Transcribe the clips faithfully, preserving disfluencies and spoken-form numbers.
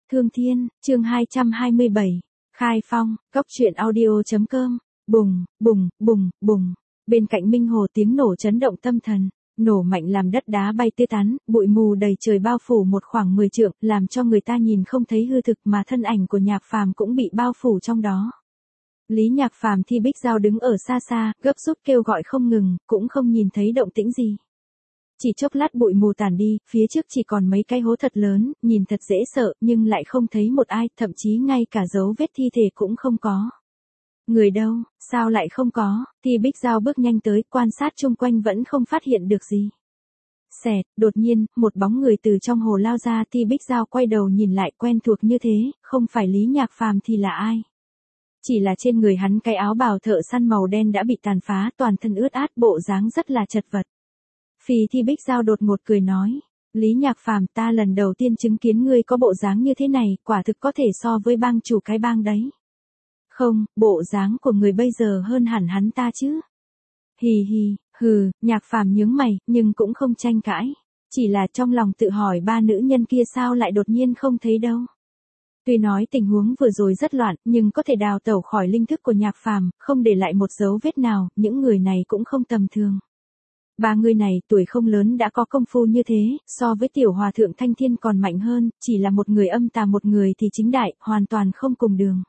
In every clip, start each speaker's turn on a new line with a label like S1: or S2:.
S1: Thương Thiên, chương hai trăm hai mươi bảy. Khai Phong, cốc truyện audio.com. Bùng, bùng, bùng, bùng. Bên cạnh Minh Hồ tiếng nổ chấn động tâm thần, nổ mạnh làm đất đá bay tứ tán, bụi mù đầy trời bao phủ một khoảng mười trượng, làm cho người ta nhìn không thấy hư thực mà thân ảnh của Nhạc Phàm cũng bị bao phủ trong đó. Lý Nhạc Phàm Thi Bích Giao đứng ở xa xa, gấp rút kêu gọi không ngừng, cũng không nhìn thấy động tĩnh gì. Chỉ chốc lát bụi mù tàn đi, phía trước chỉ còn mấy cái hố thật lớn, nhìn thật dễ sợ, nhưng lại không thấy một ai, thậm chí ngay cả dấu vết thi thể cũng không có. Người đâu, sao lại không có? Thi Bích Giao bước nhanh tới, quan sát chung quanh vẫn không phát hiện được gì. Xẹt, đột nhiên, một bóng người từ trong hồ lao ra, Thi Bích Giao quay đầu nhìn lại, quen thuộc như thế, không phải Lý Nhạc Phàm thì là ai? Chỉ là trên người hắn cái áo bào thợ săn màu đen đã bị tàn phá, toàn thân ướt át, bộ dáng rất là chật vật. Phì Thi Bích Giao đột ngột cười nói, Lý Nhạc Phàm, ta lần đầu tiên chứng kiến ngươi có bộ dáng như thế này, quả thực có thể so với bang chủ cái bang đấy. Không, bộ dáng của người bây giờ hơn hẳn hắn ta chứ. Hì hì, hừ, Nhạc Phàm nhướng mày, nhưng cũng không tranh cãi. Chỉ là trong lòng tự hỏi ba nữ nhân kia sao lại đột nhiên không thấy đâu. Tuy nói tình huống vừa rồi rất loạn, nhưng có thể đào tẩu khỏi linh thức của Nhạc Phàm, không để lại một dấu vết nào, những người này cũng không tầm thường. Ba người này tuổi không lớn đã có công phu như thế, so với tiểu hòa thượng Thanh Thiên còn mạnh hơn, chỉ là một người âm tà một người thì chính đại, hoàn toàn không cùng đường.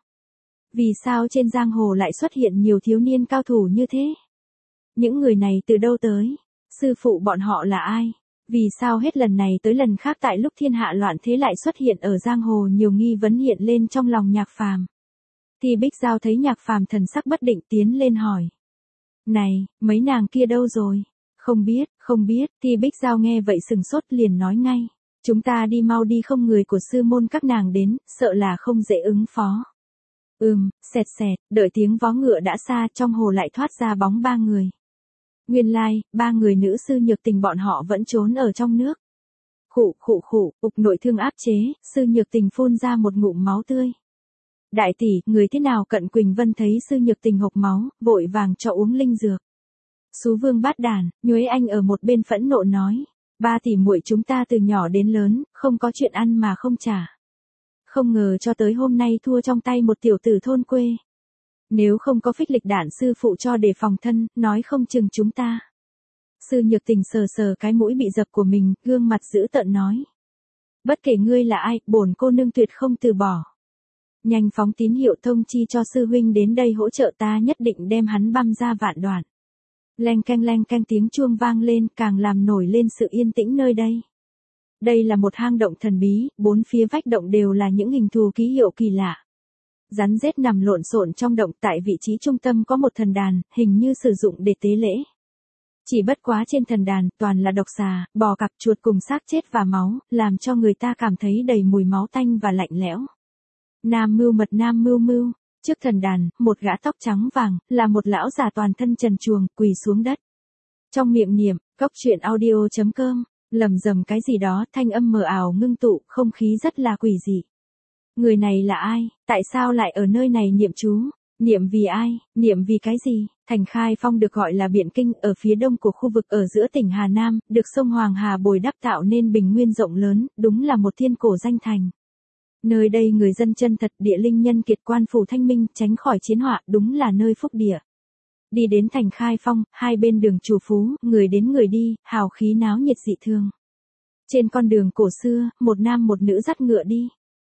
S1: Vì sao trên giang hồ lại xuất hiện nhiều thiếu niên cao thủ như thế? Những người này từ đâu tới? Sư phụ bọn họ là ai? Vì sao hết lần này tới lần khác tại lúc thiên hạ loạn thế lại xuất hiện ở giang hồ nhiều nghi vấn hiện lên trong lòng Nhạc Phàm. Thì Bích Giao thấy Nhạc Phàm thần sắc bất định tiến lên hỏi. Này, mấy nàng kia đâu rồi? Không biết, không biết, Thì Bích Giao nghe vậy sừng sốt liền nói ngay. Chúng ta đi mau đi, không người của sư môn các nàng đến, sợ là không dễ ứng phó. Ừm, xẹt xẹt, đợi tiếng vó ngựa đã xa, trong hồ lại thoát ra bóng ba người. Nguyên lai, like, ba người nữ sư Nhược Tình bọn họ vẫn trốn ở trong nước. Khụ khụ khụ, ục nội thương áp chế, sư Nhược Tình phun ra một ngụm máu tươi. Đại tỷ, người thế nào? Cận Quỳnh Vân thấy sư Nhược Tình hộc máu, vội vàng cho uống linh dược. Xú vương bát đàn, Nhuế Anh ở một bên phẫn nộ nói, ba tỷ muội chúng ta từ nhỏ đến lớn, không có chuyện ăn mà không trả. Không ngờ cho tới hôm nay thua trong tay một tiểu tử thôn quê. Nếu không có phích lịch đạn sư phụ cho để phòng thân, nói không chừng chúng ta. Sư Nhược Tình sờ sờ cái mũi bị dập của mình, gương mặt dữ tợn nói. Bất kể ngươi là ai, bổn cô nương tuyệt không từ bỏ. Nhanh phóng tín hiệu thông chi cho sư huynh đến đây hỗ trợ, ta nhất định đem hắn băm ra vạn đoạn. Leng keng leng keng tiếng chuông vang lên, càng làm nổi lên sự yên tĩnh nơi đây. Đây là một hang động thần bí, bốn phía vách động đều là những hình thù ký hiệu kỳ lạ. Rắn rết nằm lộn xộn trong động, tại vị trí trung tâm có một thần đàn, hình như sử dụng để tế lễ. Chỉ bất quá trên thần đàn toàn là độc xà, bò cạp, chuột cùng xác chết và máu, làm cho người ta cảm thấy đầy mùi máu tanh và lạnh lẽo. Nam mưu mật nam mưu mưu. Trước thần đàn, một gã tóc trắng vàng, là một lão già toàn thân trần truồng, quỳ xuống đất. Trong miệng niệm, cốc truyện audio.com, lầm rầm cái gì đó, thanh âm mờ ảo ngưng tụ, không khí rất là quỷ dị. Người này là ai? Tại sao lại ở nơi này niệm chú? Niệm vì ai? Niệm vì cái gì? Thành Khai Phong được gọi là Biện Kinh, ở phía đông của khu vực ở giữa tỉnh Hà Nam, được sông Hoàng Hà bồi đắp tạo nên bình nguyên rộng lớn, đúng là một thiên cổ danh thành. Nơi đây người dân chân thật, địa linh nhân kiệt, quan phủ thanh minh, tránh khỏi chiến họa, đúng là nơi phúc địa. Đi đến thành Khai Phong, hai bên đường chủ phú, người đến người đi, hào khí náo nhiệt dị thường. Trên con đường cổ xưa, một nam một nữ dắt ngựa đi.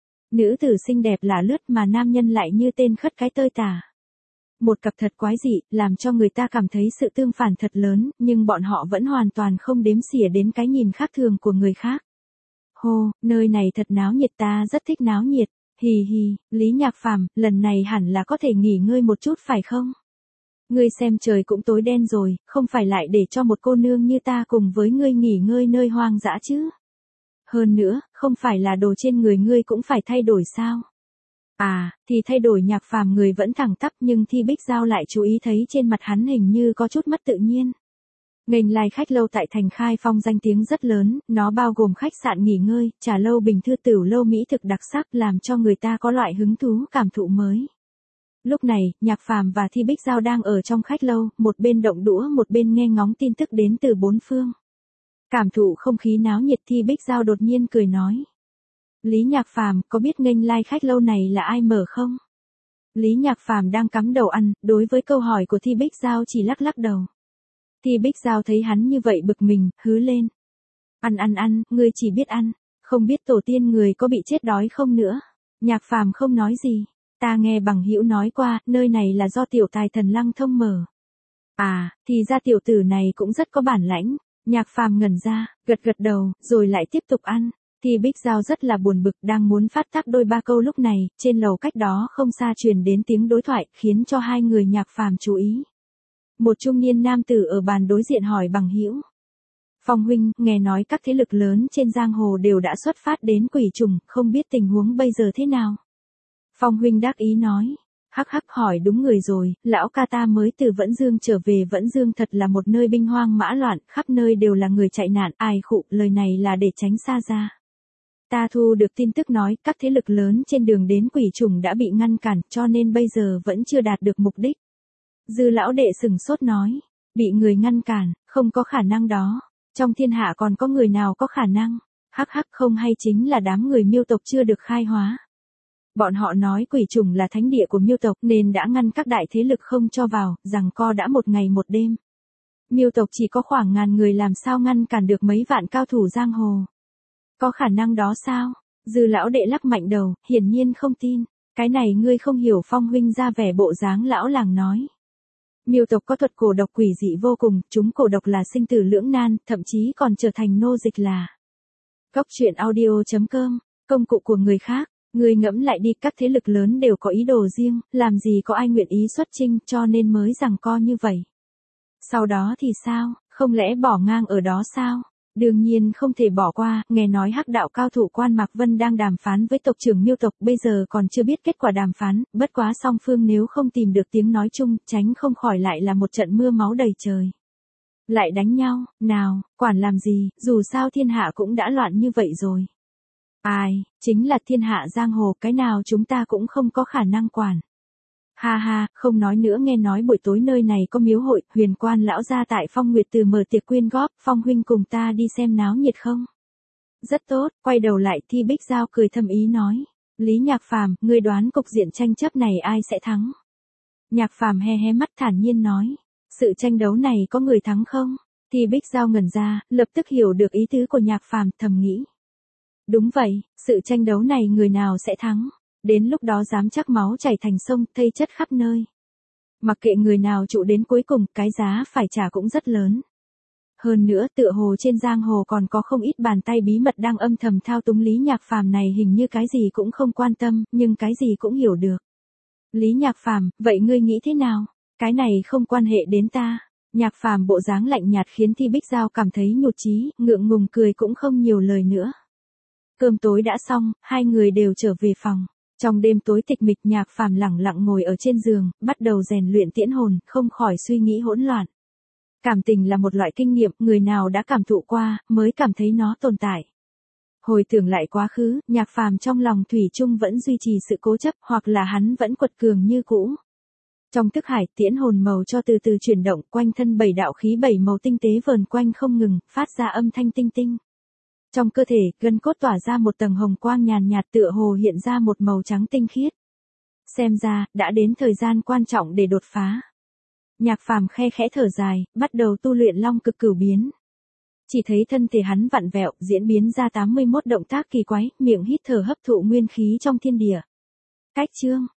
S1: Nữ tử xinh đẹp lả lướt mà nam nhân lại như tên khất cái tơi tả. Một cặp thật quái dị, làm cho người ta cảm thấy sự tương phản thật lớn, nhưng bọn họ vẫn hoàn toàn không đếm xỉa đến cái nhìn khác thường của người khác. Hô, nơi này thật náo nhiệt, ta rất thích náo nhiệt. Hì hì, Lý Nhạc Phàm, lần này hẳn là có thể nghỉ ngơi một chút phải không? Ngươi xem trời cũng tối đen rồi, không phải lại để cho một cô nương như ta cùng với ngươi nghỉ ngơi nơi hoang dã chứ? Hơn nữa, không phải là đồ trên người ngươi cũng phải thay đổi sao? À, thì thay đổi. Nhạc Phàm người vẫn thẳng tắp, nhưng Thi Bích Giao lại chú ý thấy trên mặt hắn hình như có chút mất tự nhiên. Nghênh lai khách lâu tại thành Khai Phong danh tiếng rất lớn, nó bao gồm khách sạn nghỉ ngơi, trà lâu, bình thư, tửu lâu mỹ thực đặc sắc, làm cho người ta có loại hứng thú cảm thụ mới. Lúc này, Nhạc Phàm và Thi Bích Giao đang ở trong khách lâu, một bên động đũa một bên nghe ngóng tin tức đến từ bốn phương. Cảm thụ không khí náo nhiệt, Thi Bích Giao đột nhiên cười nói. Lý Nhạc Phàm có biết nghênh lai khách lâu này là ai mở không? Lý Nhạc Phàm đang cắm đầu ăn, đối với câu hỏi của Thi Bích Giao chỉ lắc lắc đầu. Thi Bích Giao thấy hắn như vậy bực mình, hứ lên. Ăn ăn ăn, ngươi chỉ biết ăn, không biết tổ tiên người có bị chết đói không nữa. Nhạc Phàm không nói gì, ta nghe bằng hữu nói qua, nơi này là do tiểu tài thần Lăng Thông mở. À, thì ra tiểu tử này cũng rất có bản lãnh. Nhạc Phàm ngẩn ra, gật gật đầu, rồi lại tiếp tục ăn. Thì Bích Giao rất là buồn bực, đang muốn phát tác đôi ba câu lúc này, trên lầu cách đó không xa truyền đến tiếng đối thoại, khiến cho hai người Nhạc Phàm chú ý. Một trung niên nam tử ở bàn đối diện hỏi bằng hữu. Phong huynh, nghe nói các thế lực lớn trên giang hồ đều đã xuất phát đến Quỷ Trùng, không biết tình huống bây giờ thế nào. Phong huynh đắc ý nói. Hắc hắc, hỏi đúng người rồi, lão ca ta mới từ Vẫn Dương trở về. Vẫn Dương thật là một nơi binh hoang mã loạn, khắp nơi đều là người chạy nạn. Ai khụ, lời này là để tránh xa ra. Ta thu được tin tức nói các thế lực lớn trên đường đến Quỷ Trùng đã bị ngăn cản, cho nên bây giờ vẫn chưa đạt được mục đích. Dư lão đệ sừng sốt nói, bị người ngăn cản, không có khả năng đó. Trong thiên hạ còn có người nào có khả năng? Hắc hắc, không hay chính là đám người Miêu tộc chưa được khai hóa. Bọn họ nói Quỷ Trùng là thánh địa của Miêu tộc nên đã ngăn các đại thế lực không cho vào, rằng co đã một ngày một đêm. Miêu tộc chỉ có khoảng ngàn người, làm sao ngăn cản được mấy vạn cao thủ giang hồ. Có khả năng đó sao? Dư lão đệ lắc mạnh đầu, hiển nhiên không tin. Cái này ngươi không hiểu. Phong huynh ra vẻ bộ dáng lão làng nói. Miêu tộc có thuật cổ độc quỷ dị vô cùng, chúng cổ độc là sinh tử lưỡng nan, thậm chí còn trở thành nô dịch là. Cốc truyện audio chấm com, công cụ của người khác. Ngươi ngẫm lại đi, các thế lực lớn đều có ý đồ riêng, làm gì có ai nguyện ý xuất chinh, cho nên mới giằng co như vậy. Sau đó thì sao, không lẽ bỏ ngang ở đó sao? Đương nhiên không thể bỏ qua, nghe nói hắc đạo cao thủ Quan Mạc Vân đang đàm phán với tộc trưởng Miêu tộc, bây giờ còn chưa biết kết quả đàm phán, bất quá song phương nếu không tìm được tiếng nói chung, tránh không khỏi lại là một trận mưa máu đầy trời. Lại đánh nhau, nào, quản làm gì, dù sao thiên hạ cũng đã loạn như vậy rồi. Ai, chính là thiên hạ giang hồ, cái nào chúng ta cũng không có khả năng quản. Ha ha, không nói nữa, nghe nói buổi tối nơi này có miếu hội, Huyền Quan lão gia tại Phong Nguyệt Từ mở tiệc quyên góp, Phong huynh cùng ta đi xem náo nhiệt không? Rất tốt, quay đầu lại Thi Bích Giao cười thâm ý nói. Lý Nhạc Phàm, ngươi đoán cục diện tranh chấp này ai sẽ thắng? Nhạc Phàm he hé mắt thản nhiên nói. Sự tranh đấu này có người thắng không? Thi Bích Giao ngẩn ra, lập tức hiểu được ý tứ của Nhạc Phàm, thầm nghĩ. Đúng vậy, sự tranh đấu này người nào sẽ thắng? Đến lúc đó dám chắc máu chảy thành sông, thây chất khắp nơi. Mặc kệ người nào trụ đến cuối cùng, cái giá phải trả cũng rất lớn. Hơn nữa, tựa hồ trên giang hồ còn có không ít bàn tay bí mật đang âm thầm thao túng. Lý Nhạc Phàm này hình như cái gì cũng không quan tâm, nhưng cái gì cũng hiểu được. Lý Nhạc Phàm, vậy ngươi nghĩ thế nào? Cái này không quan hệ đến ta. Nhạc Phàm bộ dáng lạnh nhạt khiến Thi Bích Giao cảm thấy nhụt chí, ngượng ngùng cười cũng không nhiều lời nữa. Cơm tối đã xong, hai người đều trở về phòng. Trong đêm tối tịch mịch, Nhạc Phàm lẳng lặng ngồi ở trên giường, bắt đầu rèn luyện tiễn hồn, không khỏi suy nghĩ hỗn loạn. Cảm tình là một loại kinh nghiệm, người nào đã cảm thụ qua, mới cảm thấy nó tồn tại. Hồi tưởng lại quá khứ, Nhạc Phàm trong lòng thủy chung vẫn duy trì sự cố chấp, hoặc là hắn vẫn quật cường như cũ. Trong thức hải, tiễn hồn màu cho từ từ chuyển động, quanh thân bảy đạo khí bảy màu tinh tế vờn quanh không ngừng, phát ra âm thanh tinh tinh. Trong cơ thể, gân cốt tỏa ra một tầng hồng quang nhàn nhạt, tựa hồ hiện ra một màu trắng tinh khiết. Xem ra, đã đến thời gian quan trọng để đột phá. Nhạc Phàm khe khẽ thở dài, bắt đầu tu luyện Long Cực Cửu Biến. Chỉ thấy thân thể hắn vặn vẹo, diễn biến ra tám mươi mốt động tác kỳ quái, miệng hít thở hấp thụ nguyên khí trong thiên địa. Cách chương